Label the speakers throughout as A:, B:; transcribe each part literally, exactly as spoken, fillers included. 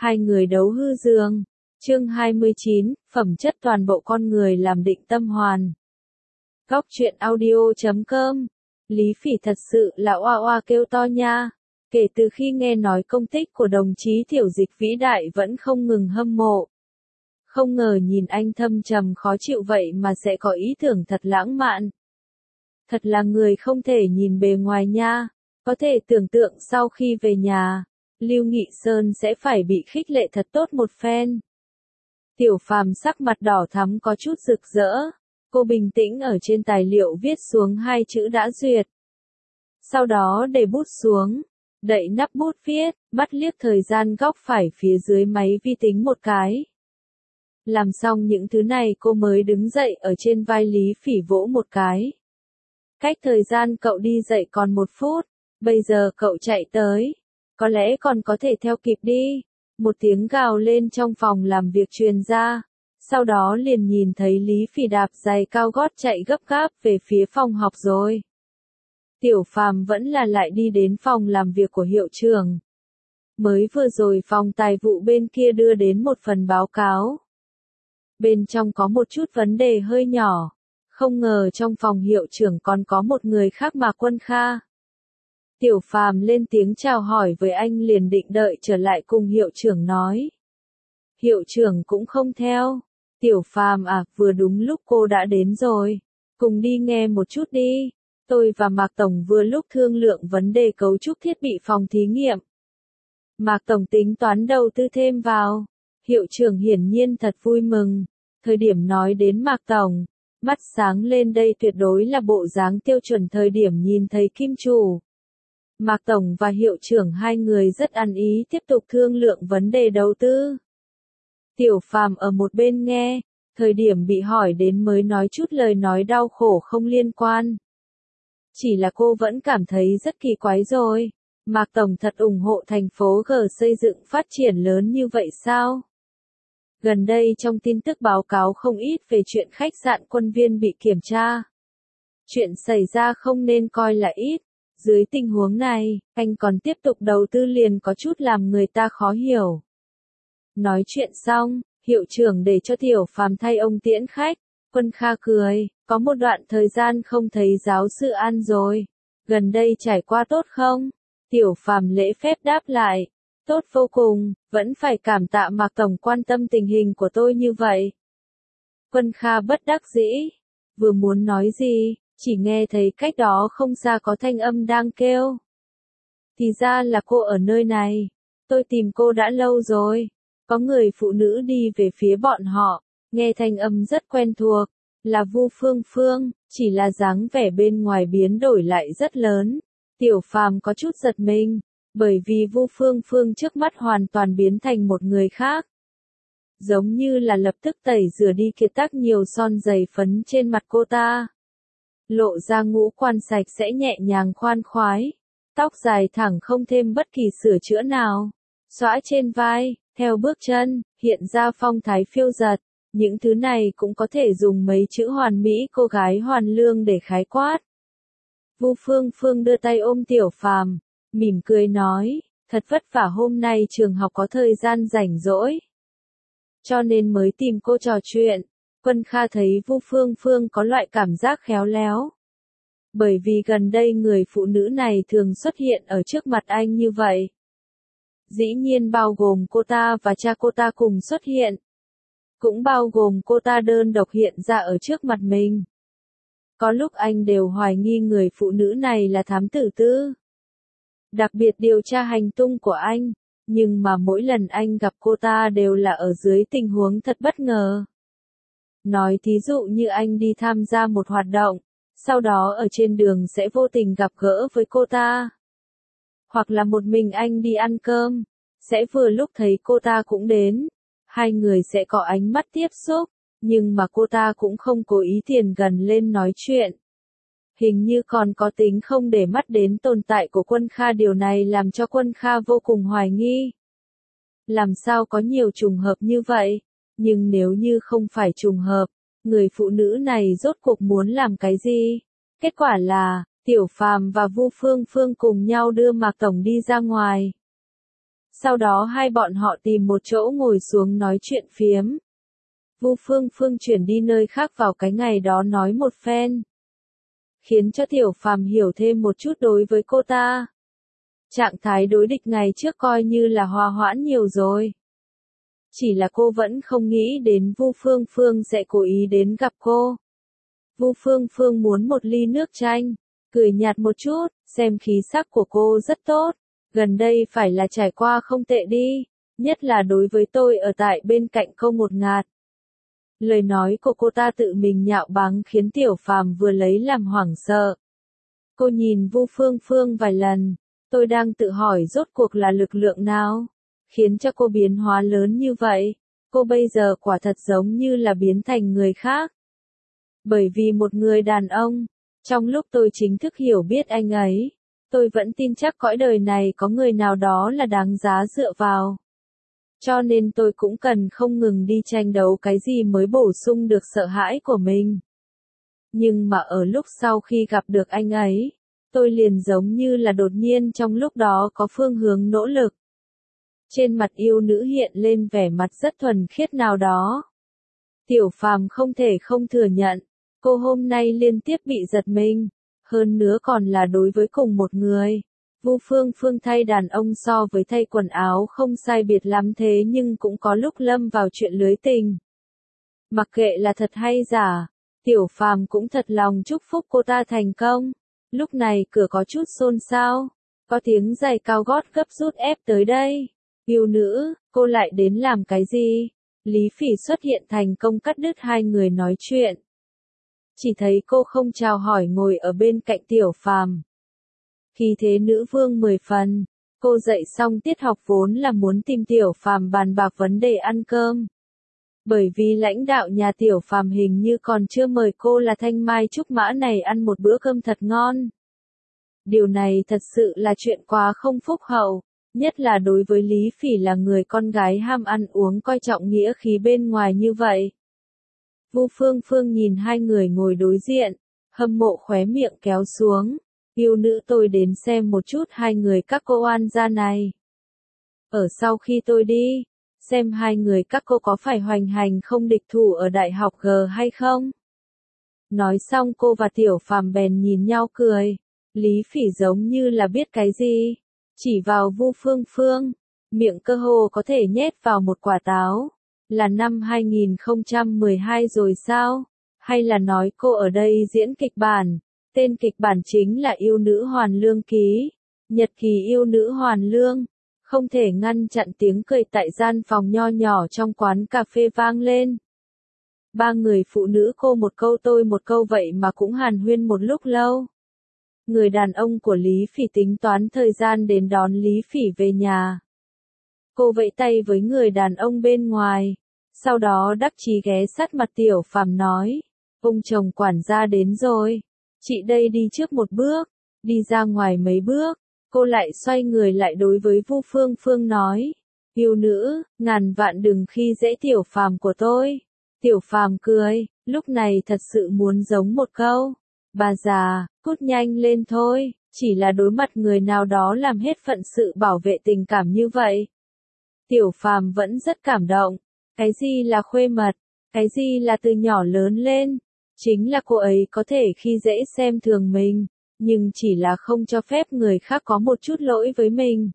A: Hai người đấu hư dương. Chương hai mươi chín, phẩm chất toàn bộ con người làm định tâm hoàn. Góc truyện audio chấm com. Lý Phỉ thật sự là oa oa kêu to nha. Kể từ khi nghe nói công tích của đồng chí Thiểu Dịch vĩ đại vẫn không ngừng hâm mộ. Không ngờ nhìn anh thâm trầm khó chịu vậy mà sẽ có ý tưởng thật lãng mạn. Thật là người không thể nhìn bề ngoài nha. Có thể tưởng tượng sau khi về nhà, Lưu Nghị Sơn sẽ phải bị khích lệ thật tốt một phen. Tiểu Phàm sắc mặt đỏ thắm có chút rực rỡ. Cô bình tĩnh ở trên tài liệu viết xuống hai chữ đã duyệt. Sau đó để bút xuống, đậy nắp bút viết, mắt liếc thời gian góc phải phía dưới máy vi tính một cái. Làm xong những thứ này cô mới đứng dậy ở trên vai Lý Phỉ vỗ một cái. Cách thời gian cậu đi dậy còn một phút, bây giờ cậu chạy tới. Có lẽ còn có thể theo kịp đi. Một tiếng gào lên trong phòng làm việc truyền ra. Sau đó liền nhìn thấy Lý Phỉ đạp giày cao gót chạy gấp gáp về phía phòng học rồi. Tiểu Phàm vẫn là lại đi đến phòng làm việc của hiệu trưởng. Mới vừa rồi phòng tài vụ bên kia đưa đến một phần báo cáo. Bên trong có một chút vấn đề hơi nhỏ. Không ngờ trong phòng hiệu trưởng còn có một người khác mà Quân Kha. Tiểu Phàm lên tiếng chào hỏi với anh liền định đợi trở lại cùng hiệu trưởng nói. Hiệu trưởng cũng không theo. Tiểu Phàm à, vừa đúng lúc cô đã đến rồi. Cùng đi nghe một chút đi. Tôi và Mạc Tổng vừa lúc thương lượng vấn đề cấu trúc thiết bị phòng thí nghiệm. Mạc Tổng tính toán đầu tư thêm vào. Hiệu trưởng hiển nhiên thật vui mừng. Thời điểm nói đến Mạc Tổng, mắt sáng lên đây tuyệt đối là bộ dáng tiêu chuẩn thời điểm nhìn thấy kim chủ. Mạc Tổng và hiệu trưởng hai người rất ăn ý tiếp tục thương lượng vấn đề đầu tư. Tiểu Phàm ở một bên nghe, thời điểm bị hỏi đến mới nói chút lời nói đau khổ không liên quan. Chỉ là cô vẫn cảm thấy rất kỳ quái rồi. Mạc Tổng thật ủng hộ thành phố G xây dựng phát triển lớn như vậy sao? Gần đây trong tin tức báo cáo không ít về chuyện khách sạn Quân Viên bị kiểm tra. Chuyện xảy ra không nên coi là ít. Dưới tình huống này, anh còn tiếp tục đầu tư liền có chút làm người ta khó hiểu. Nói chuyện xong, hiệu trưởng để cho Tiểu Phàm thay ông tiễn khách. Quân Kha cười, có một đoạn thời gian không thấy giáo sư An rồi. Gần đây trải qua tốt không? Tiểu Phàm lễ phép đáp lại. Tốt vô cùng, vẫn phải cảm tạ Mạc Tổng quan tâm tình hình của tôi như vậy. Quân Kha bất đắc dĩ. Vừa muốn nói gì, chỉ nghe thấy cách đó không xa có thanh âm đang kêu. Thì ra là cô ở nơi này. Tôi tìm cô đã lâu rồi. Có người phụ nữ đi về phía bọn họ. Nghe thanh âm rất quen thuộc. Là Vu Phương Phương, chỉ là dáng vẻ bên ngoài biến đổi lại rất lớn. Tiểu Phàm có chút giật mình. Bởi vì Vu Phương Phương trước mắt hoàn toàn biến thành một người khác. Giống như là lập tức tẩy rửa đi kiệt tác nhiều son dày phấn trên mặt cô ta. Lộ ra ngũ quan sạch sẽ nhẹ nhàng khoan khoái. Tóc dài thẳng không thêm bất kỳ sửa chữa nào. Xõa trên vai, theo bước chân, hiện ra phong thái phiêu dật. Những thứ này cũng có thể dùng mấy chữ hoàn mỹ cô gái hoàn lương để khái quát. Vu Phương Phương đưa tay ôm Tiểu Phàm, mỉm cười nói, thật vất vả hôm nay trường học có thời gian rảnh rỗi. Cho nên mới tìm cô trò chuyện. Quân Kha thấy Vu Phương Phương có loại cảm giác khéo léo. Bởi vì gần đây người phụ nữ này thường xuất hiện ở trước mặt anh như vậy. Dĩ nhiên bao gồm cô ta và cha cô ta cùng xuất hiện. Cũng bao gồm cô ta đơn độc hiện ra ở trước mặt mình. Có lúc anh đều hoài nghi người phụ nữ này là thám tử tư. Đặc biệt điều tra hành tung của anh. Nhưng mà mỗi lần anh gặp cô ta đều là ở dưới tình huống thật bất ngờ. Nói thí dụ như anh đi tham gia một hoạt động, sau đó ở trên đường sẽ vô tình gặp gỡ với cô ta. Hoặc là một mình anh đi ăn cơm, sẽ vừa lúc thấy cô ta cũng đến. Hai người sẽ có ánh mắt tiếp xúc, nhưng mà cô ta cũng không cố ý tiến gần lên nói chuyện. Hình như còn có tính không để mắt đến tồn tại của Quân Kha, điều này làm cho Quân Kha vô cùng hoài nghi. Làm sao có nhiều trùng hợp như vậy? Nhưng nếu như không phải trùng hợp, người phụ nữ này rốt cuộc muốn làm cái gì? Kết quả là, Tiểu Phàm và Vu Phương Phương cùng nhau đưa Mạc Tổng đi ra ngoài. Sau đó hai bọn họ tìm một chỗ ngồi xuống nói chuyện phiếm. Vu Phương Phương chuyển đi nơi khác vào cái ngày đó nói một phen, khiến cho Tiểu Phàm hiểu thêm một chút đối với cô ta. Trạng thái đối địch ngày trước coi như là hòa hoãn nhiều rồi. Chỉ là cô vẫn không nghĩ đến Vu Phương Phương sẽ cố ý đến gặp cô. Vu Phương Phương muốn một ly nước chanh, cười nhạt một chút, xem khí sắc của cô rất tốt. Gần đây phải là trải qua không tệ đi, nhất là đối với tôi ở tại bên cạnh cô một ngạt. Lời nói của cô ta tự mình nhạo báng khiến Tiểu Phàm vừa lấy làm hoảng sợ. Cô nhìn Vu Phương Phương vài lần, tôi đang tự hỏi rốt cuộc là lực lượng nào, khiến cho cô biến hóa lớn như vậy. Cô bây giờ quả thật giống như là biến thành người khác. Bởi vì một người đàn ông, trong lúc tôi chính thức hiểu biết anh ấy, tôi vẫn tin chắc cõi đời này có người nào đó là đáng giá dựa vào. Cho nên tôi cũng cần không ngừng đi tranh đấu cái gì mới bổ sung được sợ hãi của mình. Nhưng mà ở lúc sau khi gặp được anh ấy, tôi liền giống như là đột nhiên trong lúc đó có phương hướng nỗ lực. Trên mặt yêu nữ hiện lên vẻ mặt rất thuần khiết nào đó. Tiểu Phàm không thể không thừa nhận, cô hôm nay liên tiếp bị giật mình, hơn nữa còn là đối với cùng một người. Vu Phương Phương thay đàn ông so với thay quần áo không sai biệt lắm thế nhưng cũng có lúc lâm vào chuyện lưới tình. Mặc kệ là thật hay giả, Tiểu Phàm cũng thật lòng chúc phúc cô ta thành công. Lúc này cửa có chút xôn xao, có tiếng giày cao gót gấp rút ép tới đây. Yêu nữ, cô lại đến làm cái gì? Lý Phỉ xuất hiện thành công cắt đứt hai người nói chuyện. Chỉ thấy cô không chào hỏi ngồi ở bên cạnh Tiểu Phàm. Khí thế nữ vương mười phần, cô dạy xong tiết học vốn là muốn tìm Tiểu Phàm bàn bạc vấn đề ăn cơm. Bởi vì lãnh đạo nhà Tiểu Phàm hình như còn chưa mời cô là Thanh Mai Trúc Mã này ăn một bữa cơm thật ngon. Điều này thật sự là chuyện quá không phúc hậu, nhất là đối với Lý Phỉ là người con gái ham ăn uống coi trọng nghĩa khí bên ngoài như vậy. Vu Phương Phương nhìn hai người ngồi đối diện, hâm mộ khóe miệng kéo xuống. Yêu nữ, tôi đến xem một chút hai người các cô oan gia này. Ở sau khi tôi đi, xem hai người các cô có phải hoành hành không địch thủ ở đại học G hay không. Nói xong cô và Tiểu Phàm bèn nhìn nhau cười. Lý Phỉ giống như là biết cái gì, chỉ vào Vu Phương Phương, miệng cơ hồ có thể nhét vào một quả táo. Là năm hai nghìn không trăm mười hai rồi sao? Hay là nói cô ở đây diễn kịch bản? Tên kịch bản chính là Yêu Nữ Hoàn Lương Ký, nhật ký Yêu Nữ Hoàn Lương. Không thể ngăn chặn tiếng cười tại gian phòng nho nhỏ trong quán cà phê vang lên. Ba người phụ nữ cô một câu tôi một câu vậy mà cũng hàn huyên một lúc lâu. Người đàn ông của Lý Phỉ tính toán thời gian đến đón Lý Phỉ về nhà. Cô vẫy tay với người đàn ông bên ngoài, sau đó đắc chí ghé sát mặt Tiểu Phàm nói, ông chồng quản gia đến rồi, chị đây đi trước một bước. Đi ra ngoài mấy bước, cô lại xoay người lại đối với Vu Phương Phương nói, yêu nữ, ngàn vạn đừng khi dễ Tiểu Phàm của tôi. Tiểu Phàm cười, lúc này thật sự muốn giống một câu, bà già, cút nhanh lên thôi, chỉ là đối mặt người nào đó làm hết phận sự bảo vệ tình cảm như vậy. Tiểu Phàm vẫn rất cảm động, cái gì là khuê mật, cái gì là từ nhỏ lớn lên, chính là cô ấy có thể khi dễ xem thường mình, nhưng chỉ là không cho phép người khác có một chút lỗi với mình.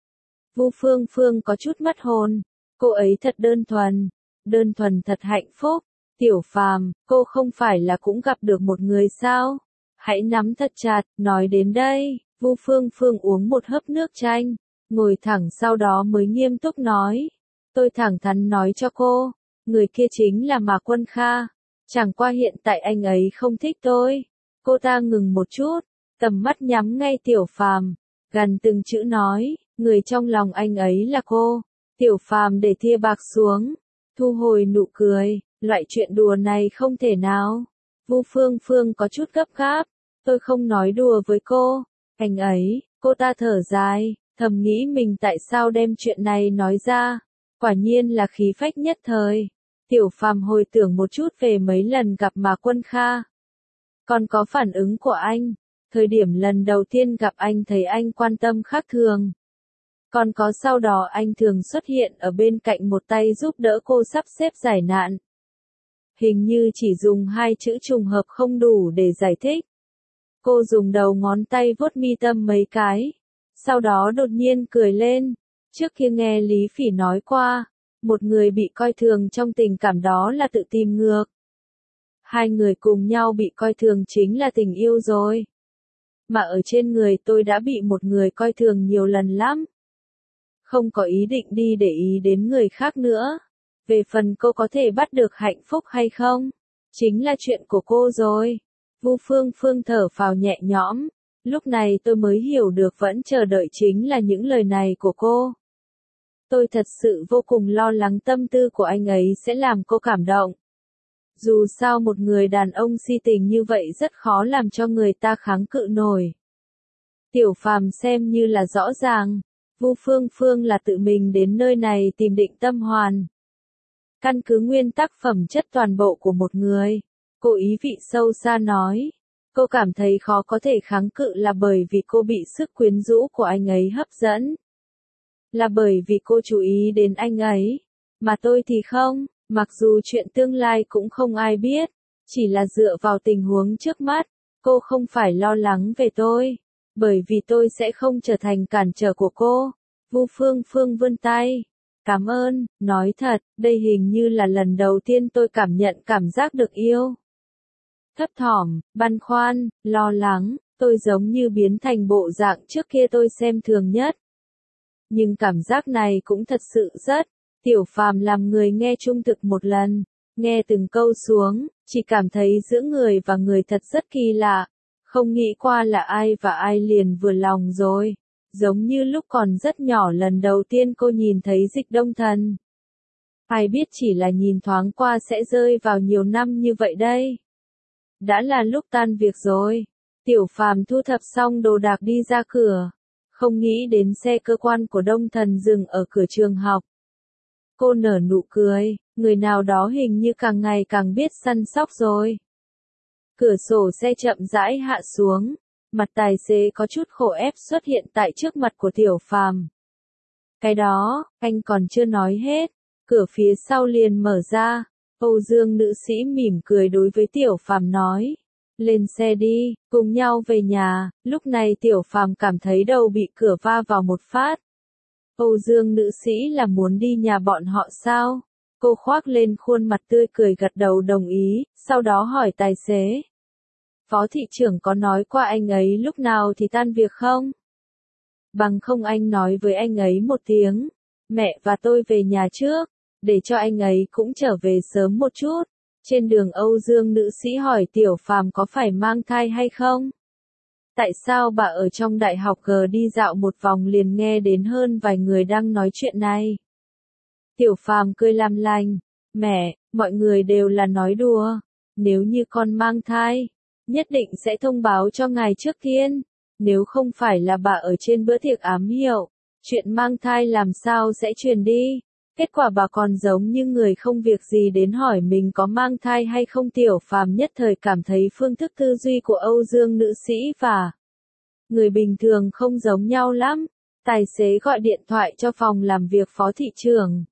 A: Vu Phương Phương có chút mất hồn, cô ấy thật đơn thuần, đơn thuần thật hạnh phúc. Tiểu Phàm, cô không phải là cũng gặp được một người sao? Hãy nắm thật chặt, nói đến đây, Vu Phương Phương uống một hớp nước chanh, ngồi thẳng sau đó mới nghiêm túc nói. Tôi thẳng thắn nói cho cô, người kia chính là Mạc Quân Kha, chẳng qua hiện tại anh ấy không thích tôi. Cô ta ngừng một chút, tầm mắt nhắm ngay Tiểu Phàm, gần từng chữ nói, người trong lòng anh ấy là cô. Tiểu Phàm để thìa bạc xuống, thu hồi nụ cười, loại chuyện đùa này không thể nào. Vu Phương Phương có chút gấp gáp, tôi không nói đùa với cô, anh ấy, cô ta thở dài, thầm nghĩ mình tại sao đem chuyện này nói ra, quả nhiên là khí phách nhất thời. Tiểu Phàm hồi tưởng một chút về mấy lần gặp Mạc Quân Kha, còn có phản ứng của anh, thời điểm lần đầu tiên gặp anh thấy anh quan tâm khác thường. Còn có sau đó anh thường xuất hiện ở bên cạnh một tay giúp đỡ cô sắp xếp giải nạn. Hình như chỉ dùng hai chữ trùng hợp không đủ để giải thích. Cô dùng đầu ngón tay vuốt mi tâm mấy cái. Sau đó đột nhiên cười lên. Trước kia nghe Lý Phỉ nói qua, một người bị coi thường trong tình cảm đó là tự tìm ngược. Hai người cùng nhau bị coi thường chính là tình yêu rồi. Mà ở trên người tôi đã bị một người coi thường nhiều lần lắm. Không có ý định đi để ý đến người khác nữa. Về phần cô có thể bắt được hạnh phúc hay không, chính là chuyện của cô rồi. Vu Phương Phương thở phào nhẹ nhõm. Lúc này tôi mới hiểu được vẫn chờ đợi chính là những lời này của cô. Tôi thật sự vô cùng lo lắng tâm tư của anh ấy sẽ làm cô cảm động. Dù sao một người đàn ông si tình như vậy rất khó làm cho người ta kháng cự nổi. Tiểu Phàm xem như là rõ ràng, Vu Phương Phương là tự mình đến nơi này tìm Định Tâm Hoàn. Căn cứ nguyên tắc phẩm chất toàn bộ của một người, cô ý vị sâu xa nói. Cô cảm thấy khó có thể kháng cự là bởi vì cô bị sức quyến rũ của anh ấy hấp dẫn. Là bởi vì cô chú ý đến anh ấy. Mà tôi thì không, mặc dù chuyện tương lai cũng không ai biết. Chỉ là dựa vào tình huống trước mắt, cô không phải lo lắng về tôi. Bởi vì tôi sẽ không trở thành cản trở của cô. Vu Phương Phương vươn tay. Cảm ơn, nói thật, đây hình như là lần đầu tiên tôi cảm nhận cảm giác được yêu. Thấp thỏm, băn khoăn, lo lắng, tôi giống như biến thành bộ dạng trước kia tôi xem thường nhất. Nhưng cảm giác này cũng thật sự rất, Tiểu Phàm làm người nghe trung thực một lần, nghe từng câu xuống, chỉ cảm thấy giữa người và người thật rất kỳ lạ, không nghĩ qua là ai và ai liền vừa lòng rồi, giống như lúc còn rất nhỏ lần đầu tiên cô nhìn thấy Dịch Đông Thần. Ai biết chỉ là nhìn thoáng qua sẽ rơi vào nhiều năm như vậy đây. Đã là lúc tan việc rồi. Tiểu Phàm thu thập xong đồ đạc đi ra cửa. Không nghĩ đến xe cơ quan của Đông Thần dừng ở cửa trường học. Cô nở nụ cười, người nào đó hình như càng ngày càng biết săn sóc rồi. Cửa sổ xe chậm rãi hạ xuống. Mặt tài xế có chút khổ ép xuất hiện tại trước mặt của Tiểu Phàm. Cái đó, anh còn chưa nói hết. Cửa phía sau liền mở ra. Âu Dương nữ sĩ mỉm cười đối với Tiểu Phàm nói. Lên xe đi, cùng nhau về nhà. Lúc này Tiểu Phàm cảm thấy đầu bị cửa va vào một phát. Âu Dương nữ sĩ là muốn đi nhà bọn họ sao? Cô khoác lên khuôn mặt tươi cười gật đầu đồng ý, sau đó hỏi tài xế. Phó thị trưởng có nói qua anh ấy lúc nào thì tan việc không? Bằng không anh nói với anh ấy một tiếng. Mẹ và tôi về nhà trước. Để cho anh ấy cũng trở về sớm một chút. Trên đường Âu Dương nữ sĩ hỏi Tiểu Phàm có phải mang thai hay không? Tại sao bà ở trong đại học G đi dạo một vòng liền nghe đến hơn vài người đang nói chuyện này? Tiểu Phàm cười làm lành. Mẹ, mọi người đều là nói đùa. Nếu như con mang thai, nhất định sẽ thông báo cho ngài trước tiên. Nếu không phải là bà ở trên bữa tiệc ám hiệu, chuyện mang thai làm sao sẽ truyền đi? Kết quả bà còn giống như người không việc gì đến hỏi mình có mang thai hay không. Tiểu Phàm nhất thời cảm thấy phương thức tư duy của Âu Dương nữ sĩ và người bình thường không giống nhau lắm. Tài xế gọi điện thoại cho phòng làm việc phó thị trưởng.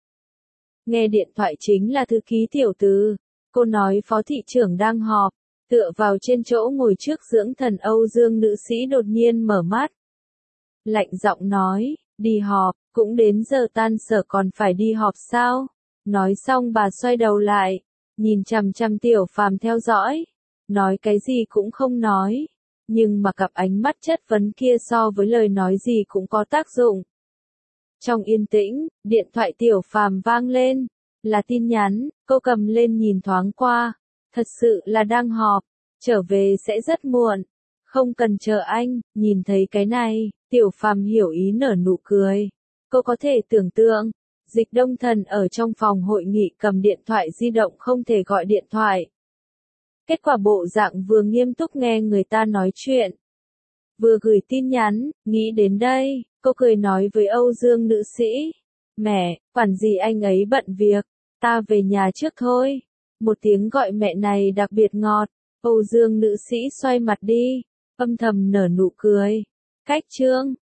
A: Nghe điện thoại chính là thư ký Tiểu Từ. Cô nói phó thị trưởng đang họp, tựa vào trên chỗ ngồi trước dưỡng thần. Âu Dương nữ sĩ đột nhiên mở mắt. Lạnh giọng nói, đi họp, cũng đến giờ tan sở còn phải đi họp sao? Nói xong bà xoay đầu lại, nhìn chằm chằm Tiểu Phàm theo dõi. Nói cái gì cũng không nói. Nhưng mà cặp ánh mắt chất vấn kia so với lời nói gì cũng có tác dụng. Trong yên tĩnh, điện thoại Tiểu Phàm vang lên. Là tin nhắn, cô cầm lên nhìn thoáng qua. Thật sự là đang họp, trở về sẽ rất muộn. Không cần chờ anh, nhìn thấy cái này, Tiểu Phàm hiểu ý nở nụ cười. Cô có thể tưởng tượng, Dịch Đông Thần ở trong phòng hội nghị cầm điện thoại di động không thể gọi điện thoại. Kết quả bộ dạng vừa nghiêm túc nghe người ta nói chuyện, vừa gửi tin nhắn, nghĩ đến đây, cô cười nói với Âu Dương nữ sĩ. Mẹ, quản gì anh ấy bận việc, ta về nhà trước thôi. Một tiếng gọi mẹ này đặc biệt ngọt, Âu Dương nữ sĩ xoay mặt đi, âm thầm nở nụ cười. Cách chương